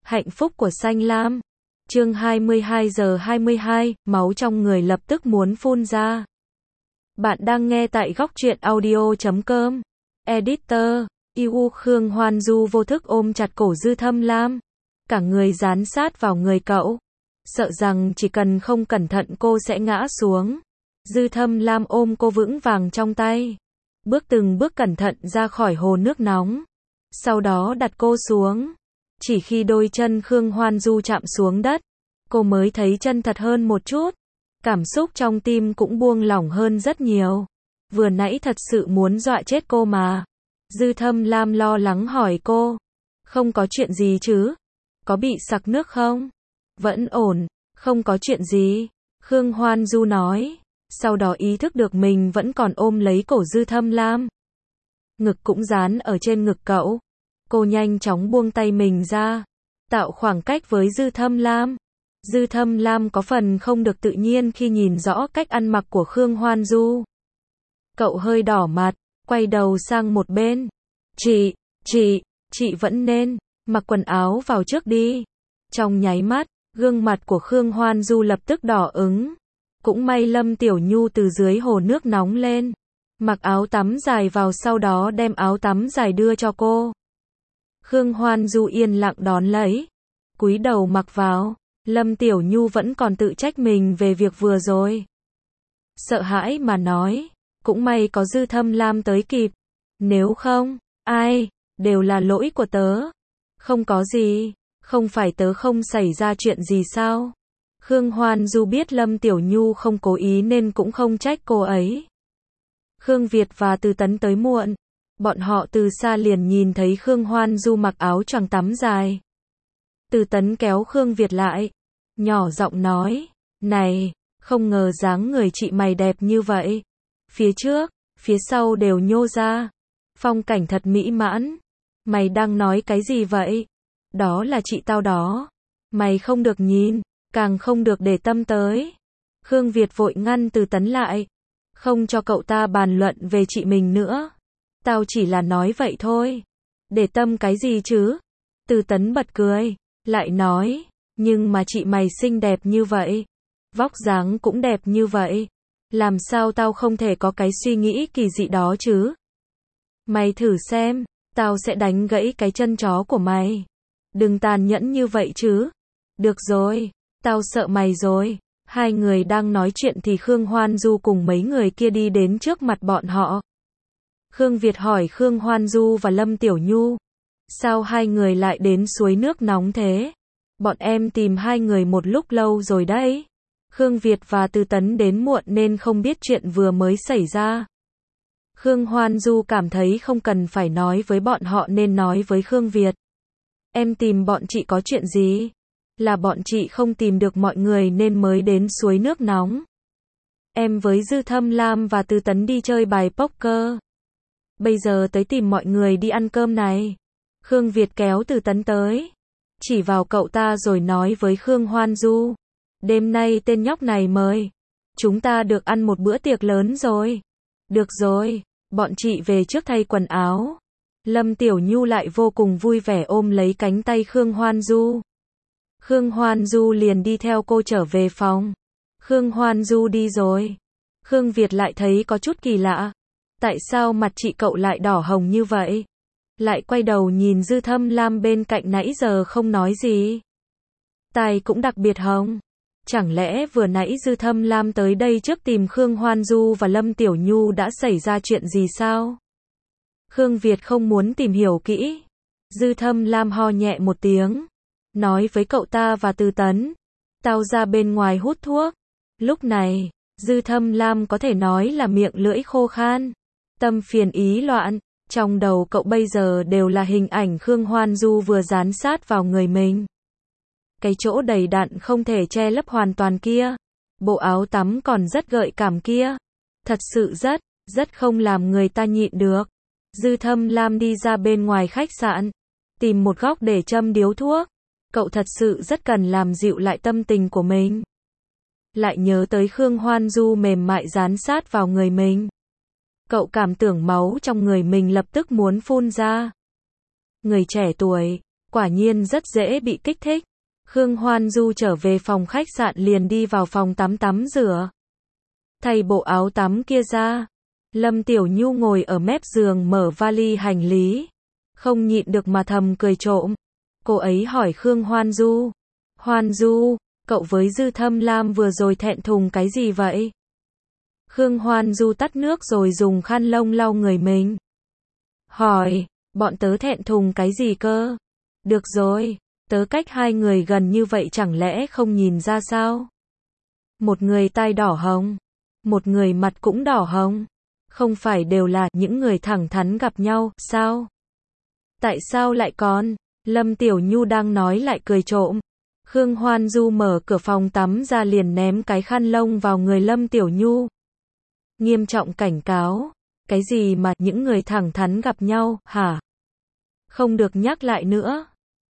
Hạnh phúc của Xanh Lam. Chương 22 giờ 22, máu trong người lập tức muốn phun ra. Bạn đang nghe tại góc truyện audio.com. Editor, Iu Khương Hoan Du vô thức ôm chặt cổ Dư Thâm Lam. Cả người dán sát vào người cậu. Sợ rằng chỉ cần không cẩn thận cô sẽ ngã xuống. Dư Thâm Lam ôm cô vững vàng trong tay. Từng bước cẩn thận ra khỏi hồ nước nóng. Sau đó đặt cô xuống. Chỉ khi đôi chân Khương Hoan Du chạm xuống đất, cô mới thấy chân thật hơn một chút. Cảm xúc trong tim cũng buông lỏng hơn rất nhiều. Vừa nãy thật sự muốn dọa chết cô mà. Dư Thâm Lam lo lắng hỏi cô. Không có chuyện gì chứ? Có bị sặc nước không? Vẫn ổn, không có chuyện gì. Khương Hoan Du nói. Sau đó ý thức được mình vẫn còn ôm lấy cổ Dư Thâm Lam. Ngực cũng dán ở trên ngực cậu. Cô nhanh chóng buông tay mình ra, tạo khoảng cách với Dư Thâm Lam. Dư Thâm Lam có phần không được tự nhiên khi nhìn rõ cách ăn mặc của Khương Hoan Du. Cậu hơi đỏ mặt, quay đầu sang một bên. Chị vẫn nên mặc quần áo vào trước đi. Trong nháy mắt, gương mặt của Khương Hoan Du lập tức đỏ ửng. Cũng may Lâm Tiểu Nhu từ dưới hồ nước nóng lên, mặc áo tắm dài vào, sau đó đem áo tắm dài đưa cho cô. Khương Hoan Du yên lặng đón lấy, cúi đầu mặc vào. Lâm Tiểu Nhu vẫn còn tự trách mình về việc vừa rồi. Sợ hãi mà nói, cũng may có Dư Thâm Lam tới kịp. Nếu không, đều là lỗi của tớ. Không có gì, không phải tớ không xảy ra chuyện gì sao? Khương Hoan Du biết Lâm Tiểu Nhu không cố ý nên cũng không trách cô ấy. Khương Việt và Từ Tấn tới muộn. Bọn họ từ xa liền nhìn thấy Khương Hoan Du mặc áo choàng tắm dài. Từ Tấn kéo Khương Việt lại, nhỏ giọng nói, này, không ngờ dáng người chị mày đẹp như vậy. Phía trước, phía sau đều nhô ra. Phong cảnh thật mỹ mãn. Mày đang nói cái gì vậy? Đó là chị tao đó. Mày không được nhìn, càng không được để tâm tới. Khương Việt vội ngăn Từ Tấn lại. Không cho cậu ta bàn luận về chị mình nữa. Tao chỉ là nói vậy thôi. Để tâm cái gì chứ? Từ Tấn bật cười, lại nói, nhưng mà chị mày xinh đẹp như vậy. Vóc dáng cũng đẹp như vậy. Làm sao tao không thể có cái suy nghĩ kỳ dị đó chứ? Mày thử xem, tao sẽ đánh gãy cái chân chó của mày. Đừng tàn nhẫn như vậy chứ. Được rồi, tao sợ mày rồi. Hai người đang nói chuyện thì Khương Hoan Du cùng mấy người kia đi đến trước mặt bọn họ. Khương Việt hỏi Khương Hoan Du và Lâm Tiểu Nhu. Sao hai người lại đến suối nước nóng thế? Bọn em tìm hai người một lúc lâu rồi đấy. Khương Việt và Từ Tấn đến muộn nên không biết chuyện vừa mới xảy ra. Khương Hoan Du cảm thấy không cần phải nói với bọn họ nên nói với Khương Việt. Em tìm bọn chị có chuyện gì? Là bọn chị không tìm được mọi người nên mới đến suối nước nóng. Em với Dư Thâm Lam và Từ Tấn đi chơi bài poker. Bây giờ tới tìm mọi người đi ăn cơm này. Khương Việt kéo Từ Tấn tới, chỉ vào cậu ta rồi nói với Khương Hoan Du. Đêm nay tên nhóc này mời. Chúng ta được ăn một bữa tiệc lớn rồi. Được rồi, bọn chị về trước thay quần áo. Lâm Tiểu Nhu lại vô cùng vui vẻ ôm lấy cánh tay Khương Hoan Du. Khương Hoan Du liền đi theo cô trở về phòng. Khương Hoan Du đi rồi. Khương Việt lại thấy có chút kỳ lạ. Tại sao mặt chị cậu lại đỏ hồng như vậy? Lại quay đầu nhìn Dư Thâm Lam bên cạnh nãy giờ không nói gì. Tai cũng đặc biệt hồng. Chẳng lẽ vừa nãy Dư Thâm Lam tới đây trước tìm Khương Hoan Du và Lâm Tiểu Nhu đã xảy ra chuyện gì sao? Khương Việt không muốn tìm hiểu kỹ. Dư Thâm Lam ho nhẹ một tiếng, nói với cậu ta và Từ Tấn. Tao ra bên ngoài hút thuốc. Lúc này, Dư Thâm Lam có thể nói là miệng lưỡi khô khan, tâm phiền ý loạn. Trong đầu cậu bây giờ đều là hình ảnh Khương Hoan Du vừa dán sát vào người mình. Cái chỗ đầy đặn không thể che lấp hoàn toàn kia. Bộ áo tắm còn rất gợi cảm kia. Thật sự rất không làm người ta nhịn được. Dư Thâm Lam đi ra bên ngoài khách sạn, tìm một góc để châm điếu thuốc. Cậu thật sự rất cần làm dịu lại tâm tình của mình. Lại nhớ tới Khương Hoan Du mềm mại dán sát vào người mình. Cậu cảm tưởng máu trong người mình lập tức muốn phun ra. Người trẻ tuổi, Quả nhiên rất dễ bị kích thích. Khương Hoan Du trở về phòng khách sạn liền đi vào phòng tắm rửa. Thay bộ áo tắm kia ra. Lâm Tiểu Nhu ngồi ở mép giường mở vali hành lý. Không nhịn được mà thầm cười trộm. Cô ấy hỏi Khương Hoan Du. Hoan Du, cậu với Dư Thâm Lam vừa rồi thẹn thùng cái gì vậy? Khương Hoan Du tắt nước rồi dùng khăn lông lau người mình. Hỏi, bọn tớ thẹn thùng cái gì cơ? Được rồi, tớ cách hai người gần như vậy chẳng lẽ không nhìn ra sao? Một người tai đỏ hồng, một người mặt cũng đỏ hồng. Không phải đều là những người thẳng thắn gặp nhau, sao? Tại sao lại còn? Lâm Tiểu Nhu đang nói lại cười trộm. Khương Hoan Du mở cửa phòng tắm ra liền ném cái khăn lông vào người Lâm Tiểu Nhu. Nghiêm trọng cảnh cáo. Cái gì mà những người thẳng thắn gặp nhau, hả? Không được nhắc lại nữa.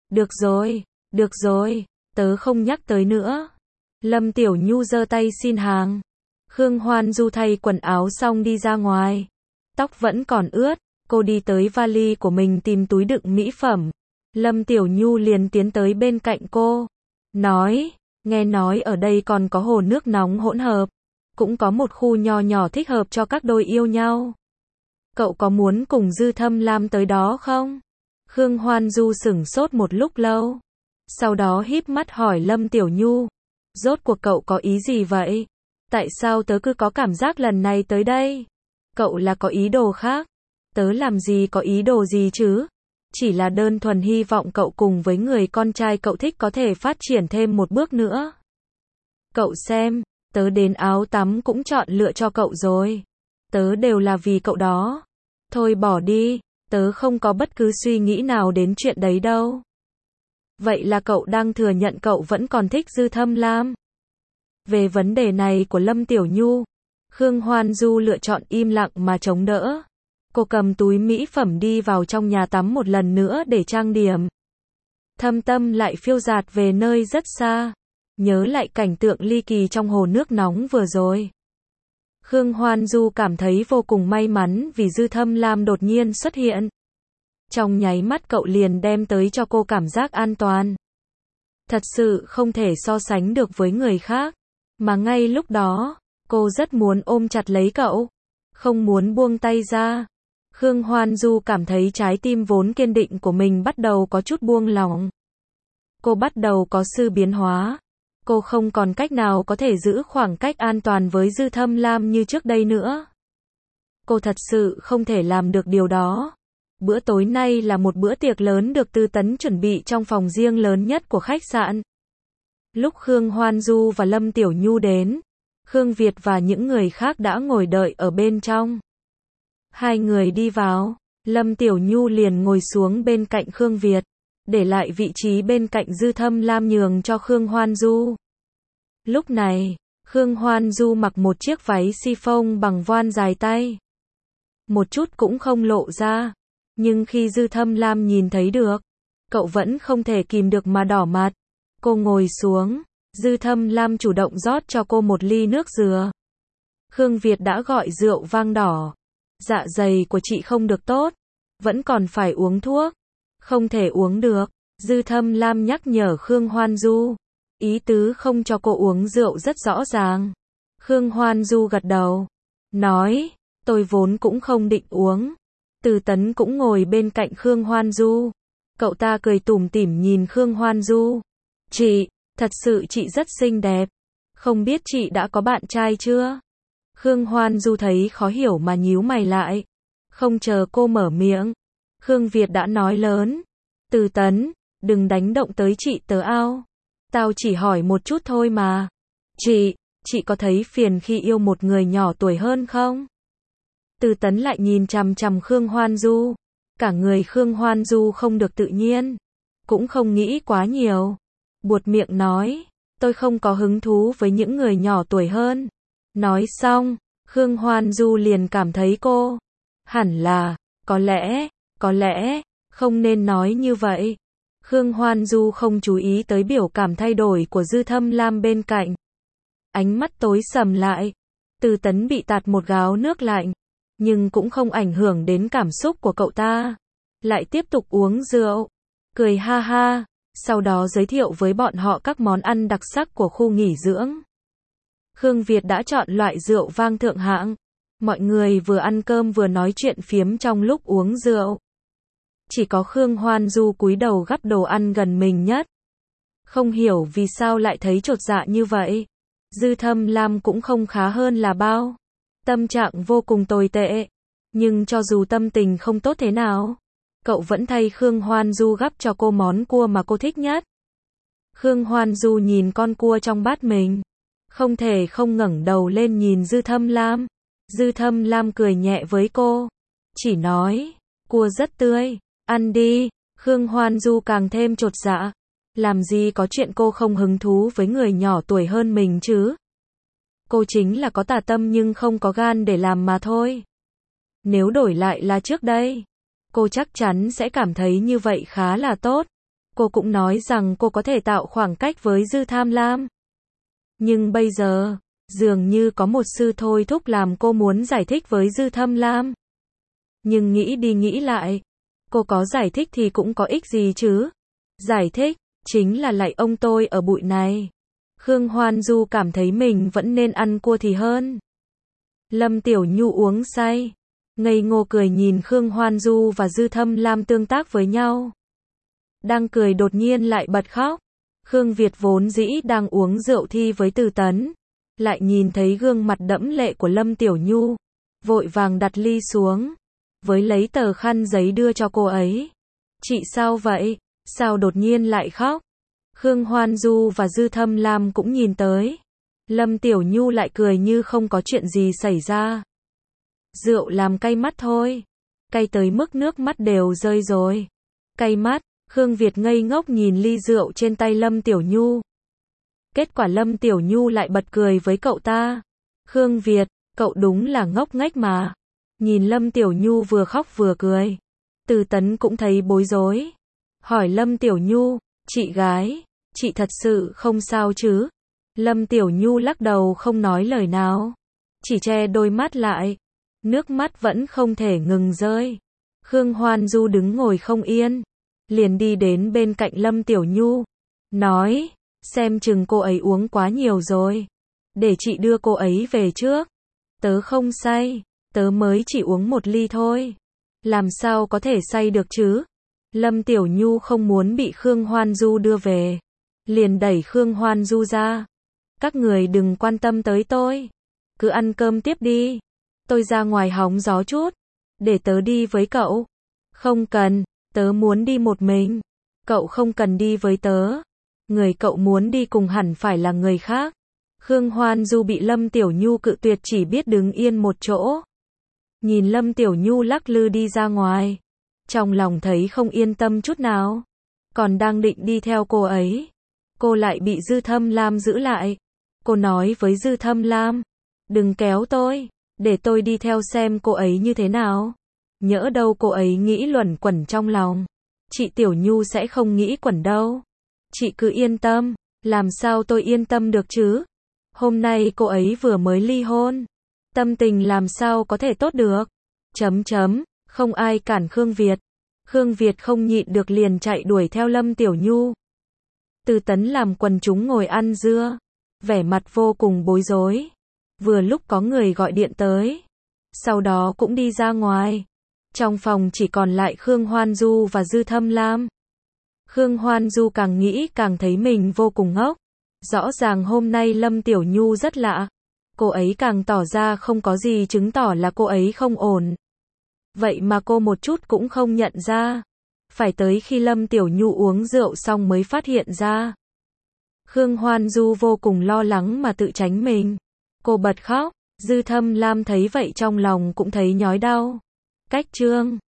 Được rồi, tớ không nhắc tới nữa. Lâm Tiểu Nhu giơ tay xin hàng. Khương Hoan Du thay quần áo xong đi ra ngoài. Tóc vẫn còn ướt, cô đi tới vali của mình tìm túi đựng mỹ phẩm. Lâm Tiểu Nhu liền tiến tới bên cạnh cô. Nói, nghe nói ở đây còn có hồ nước nóng hỗn hợp. Cũng có một khu nho nhỏ thích hợp cho các đôi yêu nhau. Cậu có muốn cùng Dư Thâm Lam tới đó không? Khương Hoan Du sửng sốt một lúc lâu. Sau đó híp mắt hỏi Lâm Tiểu Nhu. Rốt cuộc cậu có ý gì vậy? Tại sao tớ cứ có cảm giác lần này tới đây? Cậu là có ý đồ khác. Tớ làm gì có ý đồ gì chứ? Chỉ là đơn thuần hy vọng cậu cùng với người con trai cậu thích có thể phát triển thêm một bước nữa. Cậu xem, tớ đến áo tắm cũng chọn lựa cho cậu rồi. Tớ đều là vì cậu đó. Thôi bỏ đi, tớ không có bất cứ suy nghĩ nào đến chuyện đấy đâu. Vậy là cậu đang thừa nhận cậu vẫn còn thích Dư Thâm Lam? Về vấn đề này của Lâm Tiểu Nhu, Khương Hoan Du lựa chọn im lặng mà chống đỡ. Cô cầm túi mỹ phẩm đi vào trong nhà tắm một lần nữa để trang điểm. Thâm tâm lại phiêu dạt về nơi rất xa. Nhớ lại cảnh tượng ly kỳ trong hồ nước nóng vừa rồi. Khương Hoan Du cảm thấy vô cùng may mắn vì Dư Thâm Lam đột nhiên xuất hiện. Trong nháy mắt cậu liền đem tới cho cô cảm giác an toàn. Thật sự không thể so sánh được với người khác. Mà ngay lúc đó, cô rất muốn ôm chặt lấy cậu. Không muốn buông tay ra. Khương Hoan Du cảm thấy trái tim vốn kiên định của mình bắt đầu có chút buông lỏng. Cô bắt đầu có sự biến hóa. Cô không còn cách nào có thể giữ khoảng cách an toàn với Dư Thâm Lam như trước đây nữa. Cô thật sự không thể làm được điều đó. Bữa tối nay là một bữa tiệc lớn được Tư Tấn chuẩn bị trong phòng riêng lớn nhất của khách sạn. Lúc Khương Hoan Du và Lâm Tiểu Nhu đến, Khương Việt và những người khác đã ngồi đợi ở bên trong. Hai người đi vào, Lâm Tiểu Nhu liền ngồi xuống bên cạnh Khương Việt, để lại vị trí bên cạnh Dư Thâm Lam nhường cho Khương Hoan Du. Lúc này, Khương Hoan Du mặc một chiếc váy chiffon bằng voan dài tay. Một chút cũng không lộ ra, nhưng khi Dư Thâm Lam nhìn thấy được, cậu vẫn không thể kìm được mà đỏ mặt. Cô ngồi xuống, Dư Thâm Lam chủ động rót cho cô một ly nước dừa. Khương Việt đã gọi rượu vang đỏ. Dạ dày của chị không được tốt, vẫn còn phải uống thuốc. Không thể uống được, Dư Thâm Lam nhắc nhở Khương Hoan Du. Ý tứ không cho cô uống rượu rất rõ ràng. Khương Hoan Du gật đầu, nói, tôi vốn cũng không định uống. Từ Tấn cũng ngồi bên cạnh Khương Hoan Du. Cậu ta cười tủm tỉm nhìn Khương Hoan Du. Chị, thật sự chị rất xinh đẹp. Không biết chị đã có bạn trai chưa? Khương Hoan Du thấy khó hiểu mà nhíu mày lại. Không chờ cô mở miệng, Khương Việt đã nói lớn. Từ Tấn, đừng đánh động tới chị tớ ao. Tao chỉ hỏi một chút thôi mà. Chị có thấy phiền khi yêu một người nhỏ tuổi hơn không? Từ Tấn lại nhìn chằm chằm Khương Hoan Du. Cả người Khương Hoan Du không được tự nhiên. Cũng không nghĩ quá nhiều. Buột miệng nói, tôi không có hứng thú với những người nhỏ tuổi hơn. Nói xong, Khương Hoan Du liền cảm thấy cô hẳn là, có lẽ, không nên nói như vậy. Khương Hoan Du không chú ý tới biểu cảm thay đổi của Dư Thâm Lam bên cạnh. Ánh mắt tối sầm lại. Từ Tấn bị tạt một gáo nước lạnh, nhưng cũng không ảnh hưởng đến cảm xúc của cậu ta. Lại tiếp tục uống rượu. cười ha ha, sau đó giới thiệu với bọn họ các món ăn đặc sắc của khu nghỉ dưỡng. Khương Việt đã chọn loại rượu vang thượng hạng. Mọi người vừa ăn cơm vừa nói chuyện phiếm trong lúc uống rượu. Chỉ có Khương Hoan Du cúi đầu gắp đồ ăn gần mình nhất. Không hiểu vì sao lại thấy chột dạ như vậy. Dư Thâm Lam cũng không khá hơn là bao. Tâm trạng vô cùng tồi tệ. Nhưng cho dù tâm tình không tốt thế nào, cậu vẫn thay Khương Hoan Du gắp cho cô món cua mà cô thích nhất. Khương Hoan Du nhìn con cua trong bát mình, không thể không ngẩng đầu lên nhìn Dư Thâm Lam. Dư Thâm Lam cười nhẹ với cô, chỉ nói, cua rất tươi, ăn đi. Khương Hoan Du càng thêm chột dạ. Làm gì có chuyện cô không hứng thú với người nhỏ tuổi hơn mình chứ? Cô chính là có tà tâm nhưng không có gan để làm mà thôi. Nếu đổi lại là trước đây, cô chắc chắn sẽ cảm thấy như vậy khá là tốt. Cô cũng nói rằng cô có thể tạo khoảng cách với Dư Tham Lam. Nhưng bây giờ, dường như có một sự thôi thúc làm cô muốn giải thích với Dư Thâm Lam. Nhưng nghĩ đi nghĩ lại, cô có giải thích thì cũng có ích gì chứ? Giải thích, chính là lạy ông tôi ở bụi này. Khương Hoan Du cảm thấy mình vẫn nên ăn cua thì hơn. Lâm Tiểu Nhu uống say, ngây ngô cười nhìn Khương Hoan Du và Dư Thâm Lam tương tác với nhau. Đang cười đột nhiên lại bật khóc. Khương Việt vốn dĩ đang uống rượu thi với Từ Tấn, lại nhìn thấy gương mặt đẫm lệ của Lâm Tiểu Nhu, vội vàng đặt ly xuống, với lấy tờ khăn giấy đưa cho cô ấy. Chị sao vậy? Sao đột nhiên lại khóc? Khương Hoan Du và Dư Thâm Lam cũng nhìn tới. Lâm Tiểu Nhu lại cười như không có chuyện gì xảy ra. Rượu làm cay mắt thôi. Cay tới mức nước mắt đều rơi rồi. Cay mắt, Khương Việt ngây ngốc nhìn ly rượu trên tay Lâm Tiểu Nhu. Kết quả Lâm Tiểu Nhu lại bật cười với cậu ta. Khương Việt, cậu đúng là ngốc nghếch mà. Nhìn Lâm Tiểu Nhu vừa khóc vừa cười. Từ Tấn cũng thấy bối rối. Hỏi Lâm Tiểu Nhu, chị gái, chị thật sự không sao chứ? Lâm Tiểu Nhu lắc đầu không nói lời nào. Chỉ che đôi mắt lại. Nước mắt vẫn không thể ngừng rơi. Khương Hoan Du đứng ngồi không yên. Liền đi đến bên cạnh Lâm Tiểu Nhu. Nói, xem chừng cô ấy uống quá nhiều rồi. Để chị đưa cô ấy về trước. Tớ không say, tớ mới chỉ uống một ly thôi. Làm sao có thể say được chứ? Lâm Tiểu Nhu không muốn bị Khương Hoan Du đưa về. Liền đẩy Khương Hoan Du ra. Các người đừng quan tâm tới tôi. Cứ ăn cơm tiếp đi. Tôi ra ngoài hóng gió chút. Để tớ đi với cậu. Không cần, tớ muốn đi một mình. Cậu không cần đi với tớ. Người cậu muốn đi cùng hẳn phải là người khác. Khương Hoan Du bị Lâm Tiểu Nhu cự tuyệt chỉ biết đứng yên một chỗ. Nhìn Lâm Tiểu Nhu lắc lư đi ra ngoài. Trong lòng thấy không yên tâm chút nào. Còn đang định đi theo cô ấy. Cô lại bị Dư Thâm Lam giữ lại. Cô nói với Dư Thâm Lam. Đừng kéo tôi. Để tôi đi theo xem cô ấy như thế nào. Nhỡ đâu cô ấy nghĩ luẩn quẩn trong lòng. Chị Tiểu Nhu sẽ không nghĩ quẩn đâu. Chị cứ yên tâm. Làm sao tôi yên tâm được chứ? Hôm nay cô ấy vừa mới ly hôn. Tâm tình làm sao có thể tốt được? Không ai cản Khương Việt. Khương Việt không nhịn được liền chạy đuổi theo Lâm Tiểu Nhu. Từ Tấn làm quần chúng ngồi ăn dưa. Vẻ mặt vô cùng bối rối. Vừa lúc có người gọi điện tới. Sau đó cũng đi ra ngoài. Trong phòng chỉ còn lại Khương Hoan Du và Dư Thâm Lam. Khương Hoan Du càng nghĩ càng thấy mình vô cùng ngốc. Rõ ràng hôm nay Lâm Tiểu Nhu rất lạ. Cô ấy càng tỏ ra không có gì chứng tỏ là cô ấy không ổn. Vậy mà cô một chút cũng không nhận ra. Phải tới khi Lâm Tiểu Nhu uống rượu xong mới phát hiện ra. Khương Hoan Du vô cùng lo lắng mà tự tránh mình. Cô bật khóc. Dư Thâm Lam thấy vậy trong lòng cũng thấy nhói đau. Cách chương